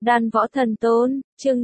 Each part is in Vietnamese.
Đan Võ Thần Tôn, chương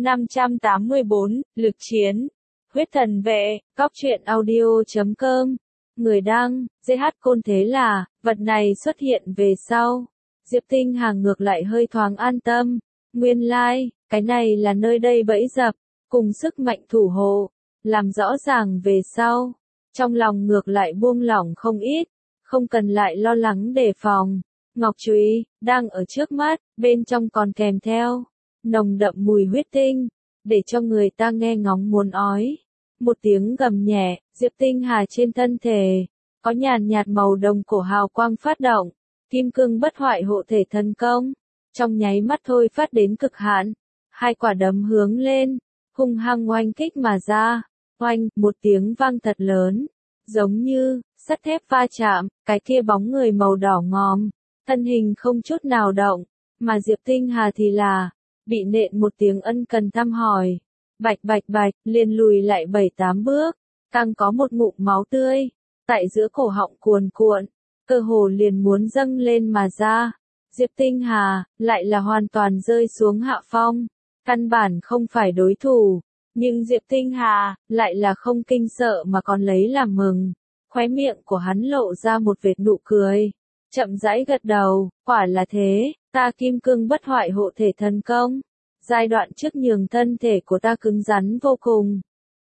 584, Lực Chiến. Huyết Thần Vệ, Cóc truyện audio.com. Người đăng, GH Côn. Thế là, vật này xuất hiện về sau. Diệp Tinh Hà ngược lại hơi thoáng an tâm. Nguyên lai, cái này là nơi đây bẫy dập, cùng sức mạnh thủ hộ. Làm rõ ràng về sau. Trong lòng ngược lại buông lỏng không ít, không cần lại lo lắng đề phòng. Ngọc Trúy, đang ở trước mắt, bên trong còn kèm theo nồng đậm mùi huyết tinh, để cho người ta nghe ngóng muốn ói. Một tiếng gầm nhẹ, Diệp Tinh Hà trên thân thể, có nhàn nhạt màu đồng cổ hào quang phát động, kim cương bất hoại hộ thể thần công, trong nháy mắt thôi phát đến cực hạn, hai quả đấm hướng lên, hung hăng oanh kích mà ra, oanh, một tiếng vang thật lớn, giống như sắt thép va chạm, cái kia bóng người màu đỏ ngòm, thân hình không chút nào động, mà Diệp Tinh Hà thì là bị nện một tiếng ân cần thăm hỏi, bạch bạch bạch, liền lùi lại 7-8 bước, càng có một ngụm máu tươi tại giữa cổ họng cuồn cuộn, cơ hồ liền muốn dâng lên mà ra. Diệp Tinh Hà lại là hoàn toàn rơi xuống hạ phong, căn bản không phải đối thủ, nhưng Diệp Tinh Hà lại là không kinh sợ mà còn lấy làm mừng. Khóe miệng của hắn lộ ra một vệt nụ cười, chậm rãi gật đầu, quả là thế, ta kim cương bất hoại hộ thể thần công, giai đoạn trước nhường thân thể của ta cứng rắn vô cùng.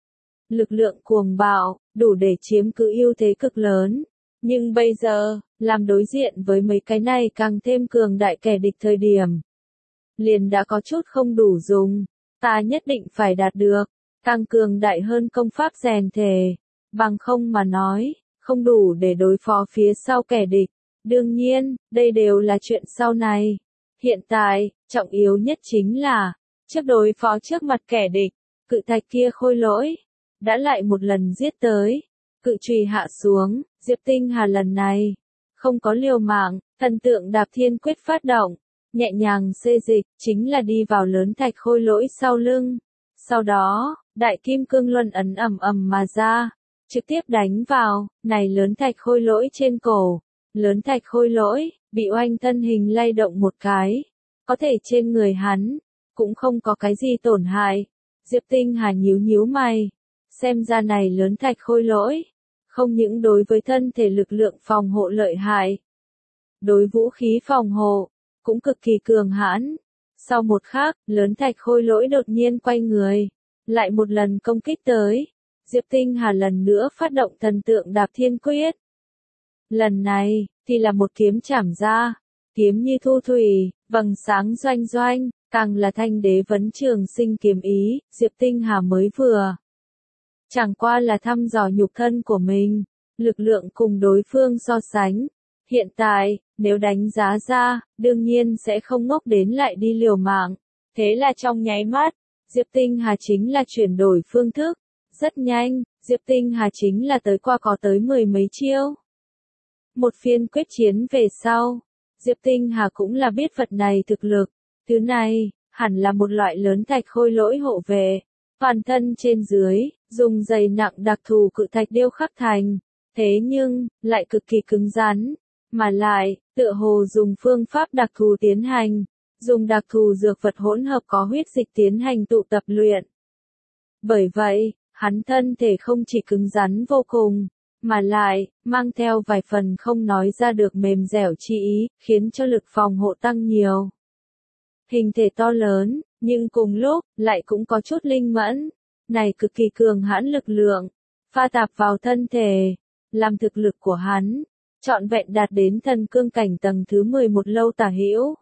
Lực lượng cuồng bạo, đủ để chiếm cứ ưu thế cực lớn, nhưng bây giờ, làm đối diện với mấy cái này càng thêm cường đại kẻ địch thời điểm, liền đã có chút không đủ dùng, ta nhất định phải đạt được, càng cường đại hơn công pháp rèn thể, bằng không mà nói, không đủ để đối phó phía sau kẻ địch. Đương nhiên, đây đều là chuyện sau này. Hiện tại, trọng yếu nhất chính là, trước đối phó trước mặt kẻ địch, cự thạch kia khôi lỗi, đã lại một lần giết tới, cự chùy hạ xuống, Diệp Tinh Hà lần này, không có liều mạng, thần tượng đạp thiên quyết phát động, nhẹ nhàng xê dịch, chính là đi vào lớn thạch khôi lỗi sau lưng. Sau đó, đại kim cương luân ấn ầm ầm mà ra, trực tiếp đánh vào, này lớn thạch khôi lỗi trên cổ. Lớn thạch khôi lỗi, bị oanh thân hình lay động một cái, có thể trên người hắn, cũng không có cái gì tổn hại. Diệp Tinh Hà nhíu nhíu mày, xem ra này lớn thạch khôi lỗi, không những đối với thân thể lực lượng phòng hộ lợi hại, đối vũ khí phòng hộ, cũng cực kỳ cường hãn. Sau một khắc, lớn thạch khôi lỗi đột nhiên quay người, lại một lần công kích tới. Diệp Tinh Hà lần nữa phát động thần tượng đạp thiên quyết. Lần này, thì là một kiếm chảm ra, kiếm như thu thủy, vầng sáng doanh doanh, càng là thanh đế vấn trường sinh kiếm ý, Diệp Tinh Hà mới vừa. Chẳng qua là thăm dò nhục thân của mình, lực lượng cùng đối phương so sánh. Hiện tại, nếu đánh giá ra, đương nhiên sẽ không ngốc đến lại đi liều mạng. Thế là trong nháy mắt, Diệp Tinh Hà chính là chuyển đổi phương thức. Rất nhanh, Diệp Tinh Hà chính là tới qua có tới 10 mấy chiêu. Một phiên quyết chiến về sau, Diệp Tinh Hà cũng là biết vật này thực lực, thứ này, hẳn là một loại lớn thạch khôi lỗi hộ vệ, toàn thân trên dưới, dùng dày nặng đặc thù cự thạch điêu khắc thành, thế nhưng, lại cực kỳ cứng rắn, mà lại, tựa hồ dùng phương pháp đặc thù tiến hành, dùng đặc thù dược vật hỗn hợp có huyết dịch tiến hành tụ tập luyện. Bởi vậy, hắn thân thể không chỉ cứng rắn vô cùng, mà lại, mang theo vài phần không nói ra được mềm dẻo chi ý, khiến cho lực phòng hộ tăng nhiều. Hình thể to lớn, nhưng cùng lúc, lại cũng có chút linh mẫn, này cực kỳ cường hãn lực lượng, pha tạp vào thân thể, làm thực lực của hắn, trọn vẹn đạt đến thần cương cảnh tầng thứ 11 lâu tả hữu.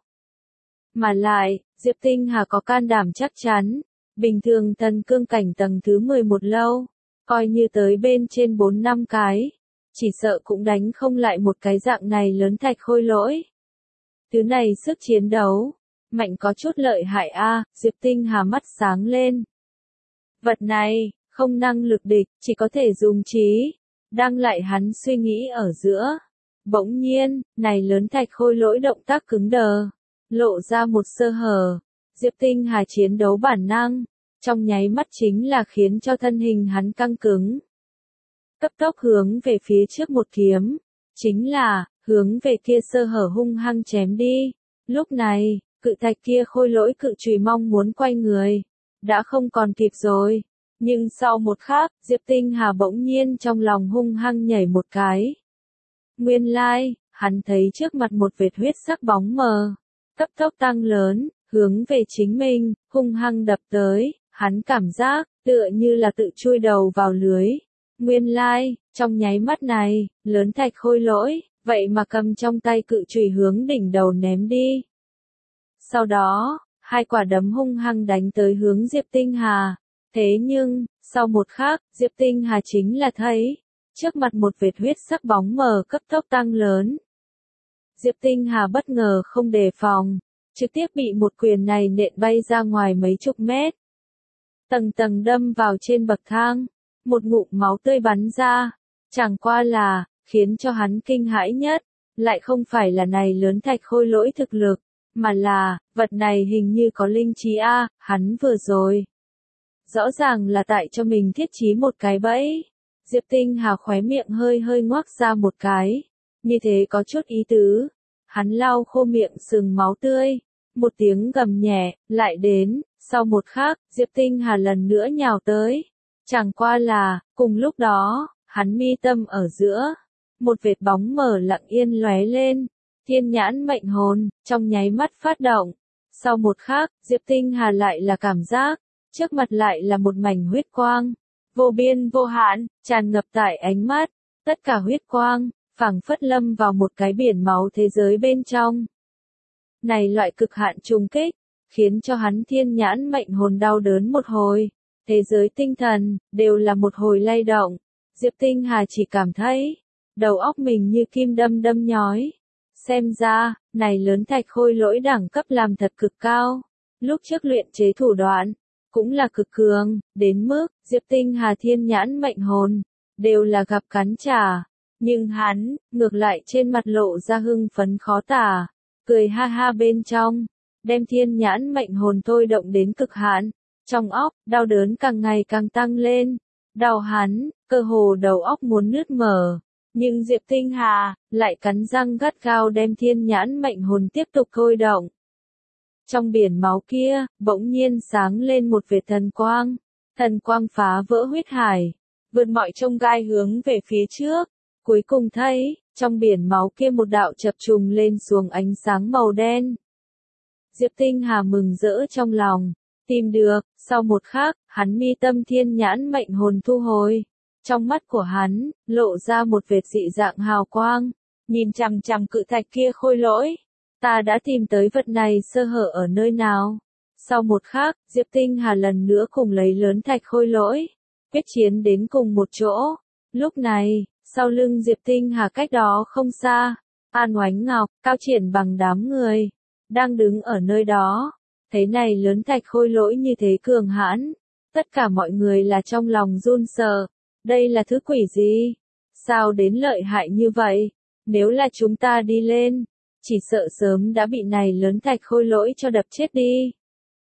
Mà lại, Diệp Tinh Hà có can đảm chắc chắn, bình thường thần cương cảnh tầng thứ 11 lâu, coi như tới bên trên 4-5 cái, chỉ sợ cũng đánh không lại một cái dạng này lớn thạch khôi lỗi. Thứ này sức chiến đấu, mạnh có chút lợi hại a. Diệp Tinh Hà mắt sáng lên. Vật này, không năng lực địch, chỉ có thể dùng trí. Đang lại hắn suy nghĩ ở giữa. Bỗng nhiên, này lớn thạch khôi lỗi động tác cứng đờ, lộ ra một sơ hở. Diệp Tinh Hà chiến đấu bản năng, trong nháy mắt chính là khiến cho thân hình hắn căng cứng. Cấp tốc hướng về phía trước một kiếm, chính là, hướng về kia sơ hở hung hăng chém đi. Lúc này, cự thạch kia khôi lỗi cự chùy mong muốn quay người. Đã không còn kịp rồi. Nhưng sau một khắc, Diệp Tinh Hà bỗng nhiên trong lòng hung hăng nhảy một cái. Nguyên lai, hắn thấy trước mặt một vệt huyết sắc bóng mờ. Cấp tốc tăng lớn, hướng về chính mình, hung hăng đập tới. Hắn cảm giác, tựa như là tự chui đầu vào lưới. Nguyên lai, trong nháy mắt này, lớn thạch khôi lỗi, vậy mà cầm trong tay cự chùy hướng đỉnh đầu ném đi. Sau đó, hai quả đấm hung hăng đánh tới hướng Diệp Tinh Hà. Thế nhưng, sau một khắc, Diệp Tinh Hà chính là thấy, trước mặt một vệt huyết sắc bóng mờ cấp tốc tăng lớn. Diệp Tinh Hà bất ngờ không đề phòng, trực tiếp bị một quyền này nện bay ra ngoài mấy chục mét. Tầng tầng đâm vào trên bậc thang, một ngụm máu tươi bắn ra, chẳng qua là, khiến cho hắn kinh hãi nhất, lại không phải là này lớn thạch khôi lỗi thực lực, mà là, vật này hình như có linh trí a, hắn vừa rồi. Rõ ràng là tại cho mình thiết trí một cái bẫy. Diệp Tinh Hà khóe miệng hơi hơi ngoác ra một cái, như thế có chút ý tứ. Hắn lau khô miệng sừng máu tươi, một tiếng gầm nhẹ, lại đến, sau một khắc, Diệp Tinh Hà lần nữa nhào tới. Chẳng qua là, cùng lúc đó, hắn mi tâm ở giữa, một vệt bóng mờ lặng yên lóe lên, thiên nhãn mệnh hồn, trong nháy mắt phát động. Sau một khắc, Diệp Tinh Hà lại là cảm giác, trước mặt lại là một mảnh huyết quang, vô biên vô hạn, tràn ngập tại ánh mắt, tất cả huyết quang, phảng phất lâm vào một cái biển máu thế giới bên trong. Này loại cực hạn trùng kích, khiến cho hắn thiên nhãn mệnh hồn đau đớn một hồi, thế giới tinh thần, đều là một hồi lay động. Diệp Tinh Hà chỉ cảm thấy, đầu óc mình như kim đâm đâm nhói. Xem ra, này lớn thạch khôi lỗi đẳng cấp làm thật cực cao. Lúc trước luyện chế thủ đoạn, cũng là cực cường, đến mức, Diệp Tinh Hà thiên nhãn mệnh hồn, đều là gặp cắn trả. Nhưng hắn, ngược lại trên mặt lộ ra hưng phấn khó tả, cười ha ha bên trong, đem thiên nhãn mệnh hồn thôi động đến cực hạn. Trong óc, đau đớn càng ngày càng tăng lên, đau hắn, cơ hồ đầu óc muốn nứt mở. Nhưng Diệp Tinh Hà, lại cắn răng gắt gao đem thiên nhãn mệnh hồn tiếp tục thôi động. Trong biển máu kia, bỗng nhiên sáng lên một vệt thần quang phá vỡ huyết hải, vượt mọi chông gai hướng về phía trước, cuối cùng thấy, trong biển máu kia một đạo chập trùng lên xuống ánh sáng màu đen. Diệp Tinh Hà mừng rỡ trong lòng, tìm được, sau một khắc, hắn mi tâm thiên nhãn mệnh hồn thu hồi. Trong mắt của hắn, lộ ra một vệt dị dạng hào quang, nhìn chằm chằm cự thạch kia khôi lỗi. Ta đã tìm tới vật này sơ hở ở nơi nào. Sau một khắc, Diệp Tinh Hà lần nữa cùng lấy lớn thạch khôi lỗi, quyết chiến đến cùng một chỗ. Lúc này, sau lưng Diệp Tinh Hà cách đó không xa, An Oánh Ngọc, Cao Triển bằng đám người, đang đứng ở nơi đó. Thấy này lớn thạch khôi lỗi như thế cường hãn, tất cả mọi người là trong lòng run sợ. Đây là thứ quỷ gì? Sao đến lợi hại như vậy? Nếu là chúng ta đi lên, chỉ sợ sớm đã bị này lớn thạch khôi lỗi cho đập chết đi.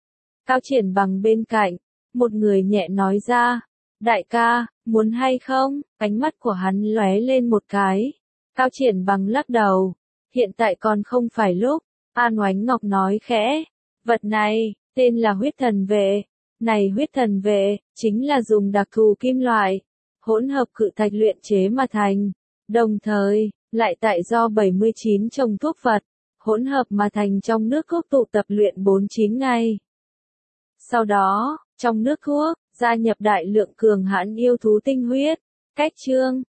Cao Triển bằng bên cạnh, một người nhẹ nói ra, đại ca, muốn hay không? Ánh mắt của hắn lóe lên một cái. Cao Triển bằng lắc đầu, hiện tại còn không phải lúc. An Oánh Ngọc nói khẽ, vật này, tên là huyết thần vệ. Này huyết thần vệ, chính là dùng đặc thù kim loại, hỗn hợp cự thạch luyện chế mà thành, đồng thời, lại tại do 79 trồng thuốc vật, hỗn hợp mà thành trong nước thuốc tụ tập luyện 49 ngày. Sau đó, trong nước thuốc, gia nhập đại lượng cường hãn yêu thú tinh huyết, cách chương,